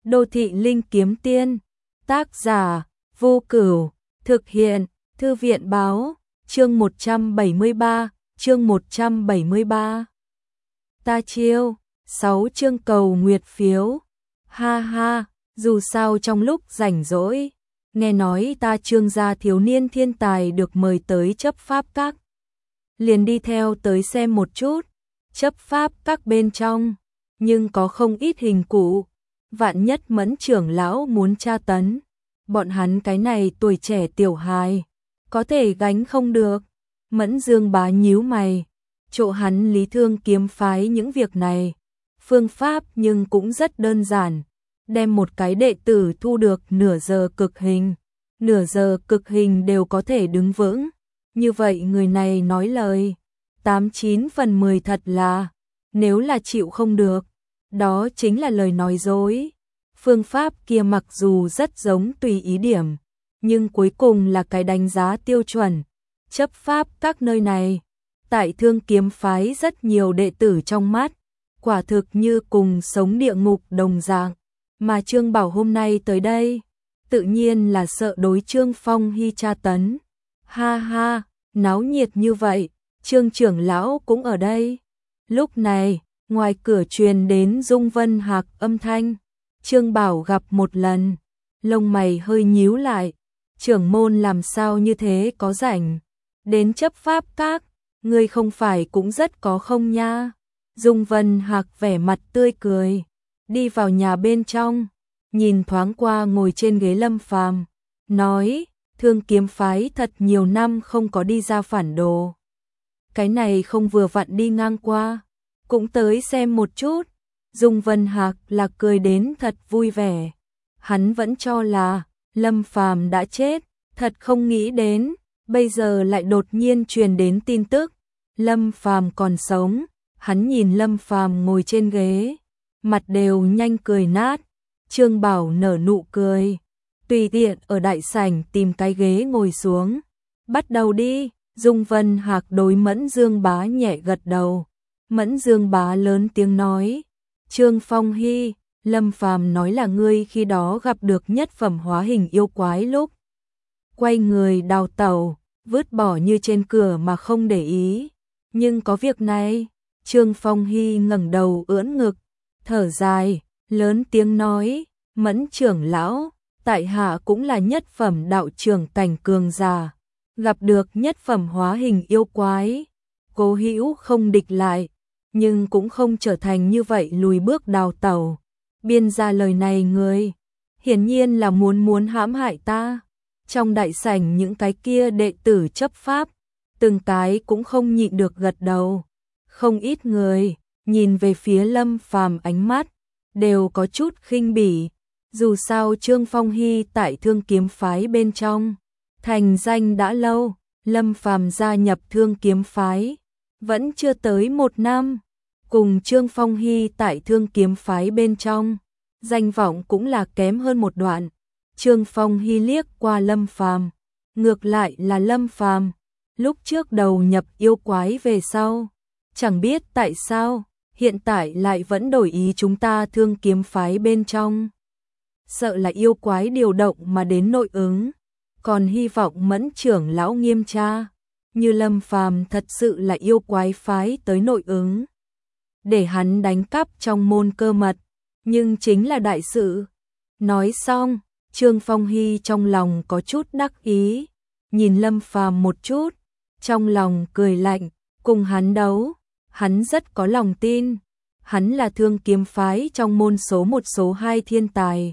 Đô thị linh kiếm tiên, tác giả, Vô Cửu, thực hiện, Thư viện báo, chương 173, chương 173. Ta chiêu, 6 chương cầu nguyệt phiếu, ha ha, dù sao trong lúc rảnh rỗi, nghe nói ta Trương gia thiếu niên thiên tài được mời tới chấp pháp các. Liền đi theo tới xem một chút, chấp pháp các bên trong, nhưng có không ít hình cụ, vạn nhất Mẫn trưởng lão muốn tra tấn, bọn hắn cái này tuổi trẻ tiểu hài, có thể gánh không được. Mẫn Dương Bá nhíu mày, chỗ hắn lý thương kiếm phái những việc này, phương pháp nhưng cũng rất đơn giản, đem một cái đệ tử thu được nửa giờ cực hình đều có thể đứng vững. Như vậy người này nói lời 89 phần 10 thật là, nếu là chịu không được, đó chính là lời nói dối. Phương pháp kia mặc dù rất giống tùy ý điểm, nhưng cuối cùng là cái đánh giá tiêu chuẩn. Chấp pháp các nơi này, tại Thương kiếm phái rất nhiều đệ tử trong mắt, quả thực như cùng sống địa ngục đồng dạng. Mà Trương Bảo hôm nay tới đây, tự nhiên là sợ đối Trương Phong Hy tra tấn. Ha ha, náo nhiệt như vậy, Trương trưởng lão cũng ở đây. Lúc này, ngoài cửa truyền đến Dung Vân Hạc âm thanh. Trương Bảo gặp một lần, lông mày hơi nhíu lại, trưởng môn làm sao như thế có rảnh đến chấp pháp các, ngươi không phải cũng rất có không nha. Dung Vân Hạc vẻ mặt tươi cười, đi vào nhà bên trong, nhìn thoáng qua ngồi trên ghế Lâm Phàm, nói, Thương kiếm phái thật nhiều năm không có đi ra phản đồ. Cái này không vừa vặn đi ngang qua, cũng tới xem một chút. Dung Vân Hạc là cười đến thật vui vẻ. Hắn vẫn cho là Lâm Phàm đã chết, thật không nghĩ đến, bây giờ lại đột nhiên truyền đến tin tức Lâm Phàm còn sống. Hắn nhìn Lâm Phàm ngồi trên ghế, mặt đều nhanh cười nát. Trương Bảo nở nụ cười, tùy tiện ở đại sảnh tìm cái ghế ngồi xuống. Bắt đầu đi. Dung Vân Hạc đối Mẫn Dương Bá nhẹ gật đầu. Mẫn Dương Bá lớn tiếng nói, Trương Phong Hy, Lâm Phàm nói là ngươi khi đó gặp được nhất phẩm hóa hình yêu quái lúc quay người đào tẩu, vứt bỏ như trên cửa mà không để ý. Nhưng có việc này. Trương Phong Hy ngẩng đầu ưỡn ngực, thở dài, lớn tiếng nói, Mẫn trưởng lão, tại hạ cũng là nhất phẩm đạo trưởng cảnh cường giả, gặp được nhất phẩm hóa hình yêu quái, cố hữu không địch lại, nhưng cũng không trở thành như vậy lùi bước đào tẩu. Biên ra lời này người, hiển nhiên là muốn hãm hại ta. Trong đại sảnh những cái kia đệ tử chấp pháp, từng cái cũng không nhịn được gật đầu. Không ít người nhìn về phía Lâm Phàm, ánh mắt đều có chút khinh bỉ. Dù sao Trương Phong Hy tại Thương kiếm phái bên trong thành danh đã lâu, Lâm Phàm gia nhập Thương kiếm phái vẫn chưa tới 1 năm, cùng Trương Phong Hy tại Thương kiếm phái bên trong danh vọng cũng là kém hơn một đoạn. Trương Phong Hy liếc qua Lâm Phàm, ngược lại là Lâm Phàm lúc trước đầu nhập yêu quái về sau, chẳng biết tại sao hiện tại lại vẫn đổi ý chúng ta Thương kiếm phái bên trong. Sợ là yêu quái điều động mà đến nội ứng, còn hy vọng Mẫn trưởng lão nghiêm tra, như Lâm Phàm thật sự là yêu quái phái tới nội ứng, để hắn đánh cắp trong môn cơ mật, nhưng chính là đại sự. Nói xong, Trương Phong Hy trong lòng có chút đắc ý, nhìn Lâm Phàm một chút, trong lòng cười lạnh, cùng hắn đấu, hắn rất có lòng tin, hắn là Thương kiếm phái trong môn số 1 số 2 thiên tài.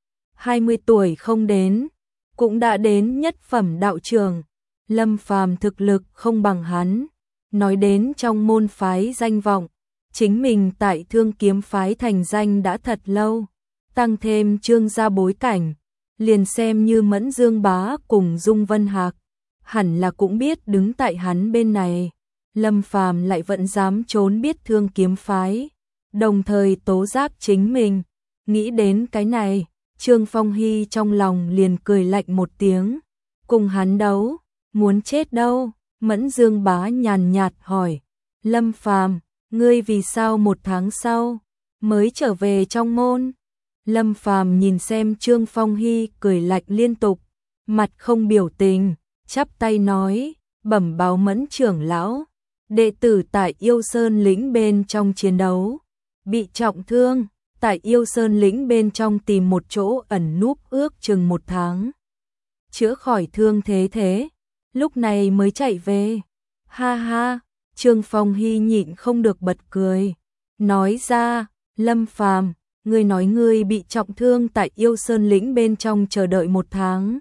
20 tuổi không đến, cũng đã đến nhất phẩm đạo trường. Lâm Phàm thực lực không bằng hắn, nói đến trong môn phái danh vọng, chính mình tại Thương kiếm phái thành danh đã thật lâu, tăng thêm Trương gia bối cảnh, liền xem như Mẫn Dương Bá cùng Dung Vân Hạc, hẳn là cũng biết đứng tại hắn bên này. Lâm Phàm lại vẫn dám trốn biết Thương kiếm phái, đồng thời tố giác chính mình. Nghĩ đến cái này, Trương Phong Hy trong lòng liền cười lạnh một tiếng, cùng hắn đấu, muốn chết đâu. Mẫn Dương Bá nhàn nhạt hỏi, Lâm Phàm, ngươi vì sao 1 tháng sau mới trở về trong môn? Lâm Phàm nhìn xem Trương Phong Hy cười lạnh liên tục, mặt không biểu tình, chắp tay nói, bẩm báo Mẫn trưởng lão, đệ tử tại Yêu Sơn lĩnh bên trong chiến đấu, bị trọng thương, tại Yêu Sơn lĩnh bên trong tìm một chỗ ẩn núp ước chừng 1 tháng. Chữa khỏi thương thế, lúc này mới chạy về. Ha ha, Trương Phong Hy nhịn không được bật cười, nói ra, Lâm Phàm, ngươi nói ngươi bị trọng thương tại Yêu Sơn lĩnh bên trong chờ đợi 1 tháng.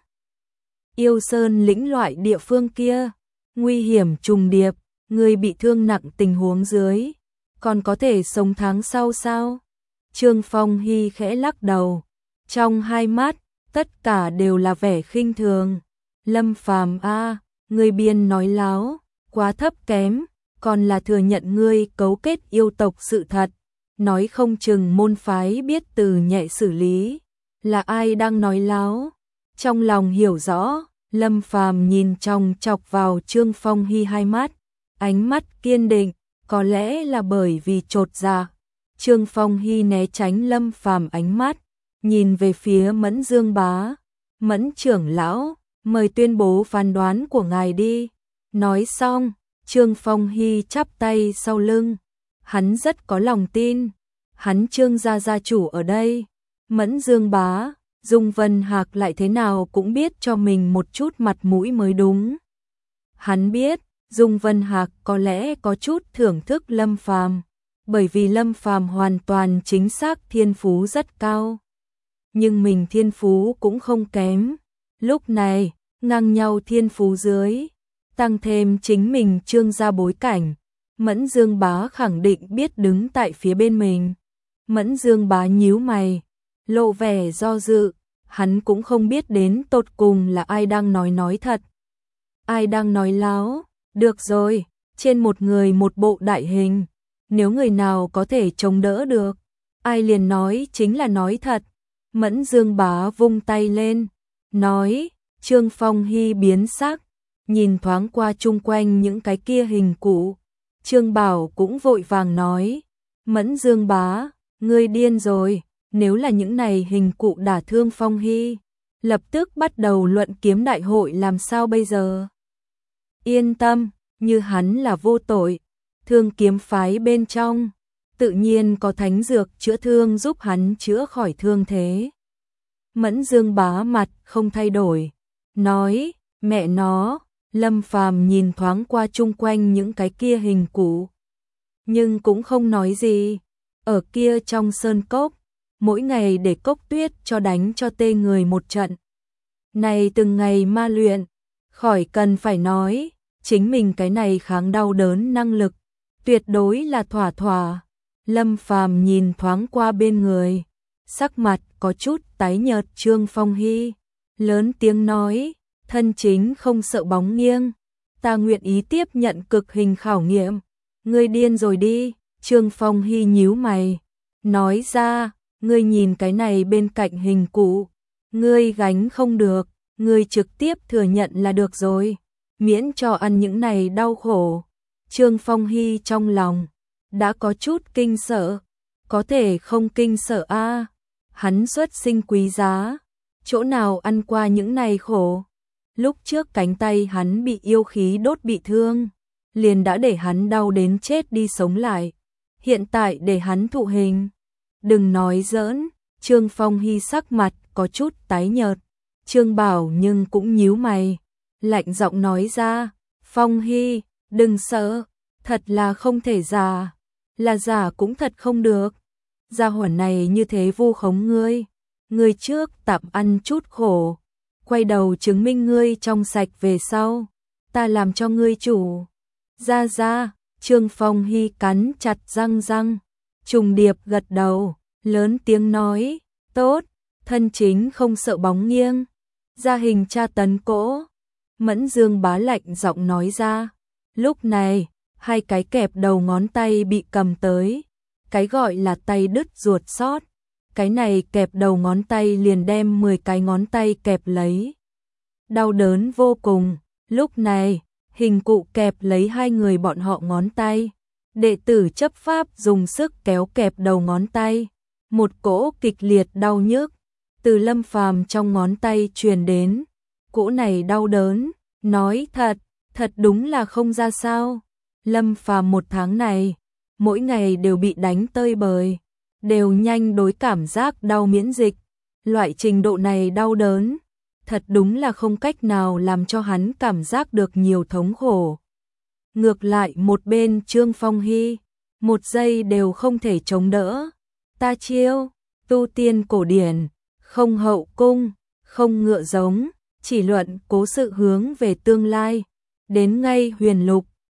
Yêu Sơn lĩnh loại địa phương kia, nguy hiểm trùng điệp, ngươi bị thương nặng tình huống dưới, còn có thể sống tháng sau sao? Trương Phong Hy khẽ lắc đầu, trong hai mắt, tất cả đều là vẻ khinh thường. Lâm Phàm a, ngươi biên nói láo, quá thấp kém, còn là thừa nhận ngươi cấu kết yêu tộc sự thật, nói không chừng môn phái biết từ nhẹ xử lý, là ai đang nói láo? Trong lòng hiểu rõ, Lâm Phàm nhìn chòng chọc vào Trương Phong Hy hai mắt, ánh mắt kiên định, có lẽ là bởi vì chột dạ. Trương Phong Hy né tránh Lâm Phàm ánh mắt, nhìn về phía Mẫn Dương Bá. Mẫn trưởng lão, mời tuyên bố phán đoán của ngài đi. Nói xong, Trương Phong Hy chắp tay sau lưng. Hắn rất có lòng tin. Hắn Trương gia chủ ở đây. Mẫn Dương Bá, Dung Vân Hạc lại thế nào cũng biết cho mình một chút mặt mũi mới đúng. Hắn biết, Dung Vân Hạc có lẽ có chút thưởng thức Lâm Phàm, bởi vì Lâm Phàm hoàn toàn chính xác thiên phú rất cao. Nhưng mình thiên phú cũng không kém. Lúc này, ngang nhau thiên phú dưới, tăng thêm chính mình Trương gia bối cảnh, Mẫn Dương Bá khẳng định biết đứng tại phía bên mình. Mẫn Dương Bá nhíu mày, lộ vẻ do dự, hắn cũng không biết đến tột cùng là ai đang nói thật, ai đang nói láo. Được rồi, trên một người một bộ đại hình, nếu người nào có thể chống đỡ được, ai liền nói chính là nói thật. Mẫn Dương Bá vung tay lên, nói. Trương Phong Hy biến sắc, nhìn thoáng qua chung quanh những cái kia hình cụ. Trương Bảo cũng vội vàng nói, Mẫn Dương Bá, ngươi điên rồi, nếu là những này hình cụ đả thương Phong Hy, lập tức bắt đầu luận kiếm đại hội làm sao bây giờ? Yên tâm, như hắn là vô tội, Thương kiếm phái bên trong, tự nhiên có thánh dược chữa thương giúp hắn chữa khỏi thương thế. Mẫn Dương Bá mặt không thay đổi, nói, mẹ nó. Lâm Phàm nhìn thoáng qua chung quanh những cái kia hình cụ, nhưng cũng không nói gì. Ở kia trong sơn cốc, mỗi ngày để Cốc Tuyết cho đánh cho tê người một trận. Này từng ngày ma luyện, khỏi cần phải nói, chính mình cái này kháng đau đớn năng lực, tuyệt đối là thỏa thỏa. Lâm Phàm nhìn thoáng qua bên người, sắc mặt có chút tái nhợt Trương Phong Hy, lớn tiếng nói, thân chính không sợ bóng nghiêng, ta nguyện ý tiếp nhận cực hình khảo nghiệm. Ngươi điên rồi đi. Trương Phong Hy nhíu mày, nói ra, ngươi nhìn cái này bên cạnh hình cụ, ngươi gánh không được, ngươi trực tiếp thừa nhận là được rồi, miễn cho ăn những này đau khổ. Trương Phong Hy trong lòng đã có chút kinh sợ, có thể không kinh sợ a? Hắn xuất sinh quý giá, chỗ nào ăn qua những này khổ. Lúc trước cánh tay hắn bị yêu khí đốt bị thương, liền đã để hắn đau đến chết đi sống lại. Hiện tại để hắn thụ hình. Đừng nói giỡn. Trương Phong Hy sắc mặt có chút tái nhợt. Trương Bảo nhưng cũng nhíu mày, lạnh giọng nói ra, Phong Hy, đừng sợ, thật là không thể giả, là giả cũng thật không được. Gia hỏa này như thế vu khống ngươi trước tạm ăn chút khổ, quay đầu chứng minh ngươi trong sạch về sau, ta làm cho ngươi chủ. Ra, Trương Phong Hy cắn chặt răng, trùng điệp gật đầu, lớn tiếng nói, tốt, thân chính không sợ bóng nghiêng, ra hình tra tấn cỗ. Mẫn Dương Bá lạnh giọng nói ra. Lúc này, hai cái kẹp đầu ngón tay bị cầm tới, cái gọi là tay đứt ruột sót, cái này kẹp đầu ngón tay liền đem 10 cái ngón tay kẹp lấy. Đau đớn vô cùng. Lúc này, hình cụ kẹp lấy hai người bọn họ ngón tay. Đệ tử chấp pháp dùng sức kéo kẹp đầu ngón tay. Một cỗ kịch liệt đau nhức từ Lâm Phàm trong ngón tay truyền đến. Cỗ này đau đớn, nói thật đúng là không ra sao. Lâm Phàm một tháng này, mỗi ngày đều bị đánh tơi bời, đều nhanh đối cảm giác đau miễn dịch. Loại trình độ này đau đớn, thật đúng là không cách nào làm cho hắn cảm giác được nhiều thống khổ. Ngược lại một bên Trương Phong Hy, một giây đều không thể chống đỡ. Ta chiêu, tu tiên cổ điển, không hậu cung, không ngựa giống, chỉ luận cố sự hướng về tương lai. Đến ngay huyền lục,